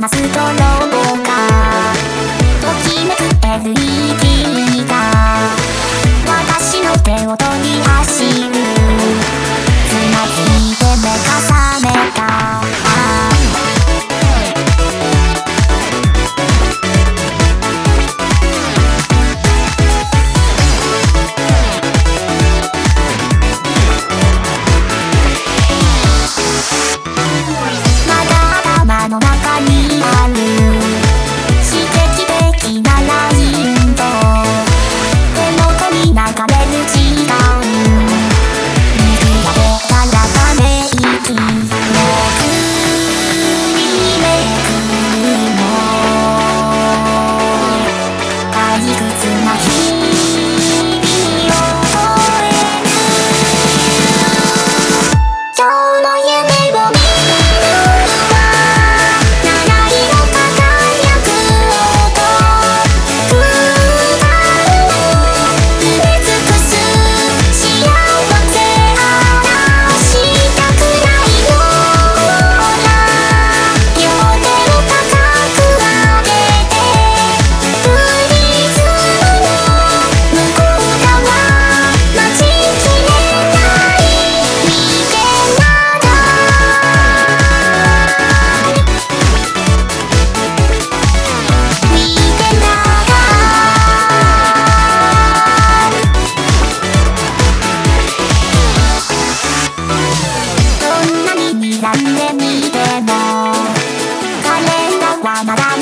なストロボがときめく LED が私の手を取り走る。つまずいて目が覚めた。まだ頭の中にある刺激的なラインと手元に流れる時間、見比べたらため息めくりめくりも退屈な日々を終える。今日の夢を見なんで見ても彼らはまだ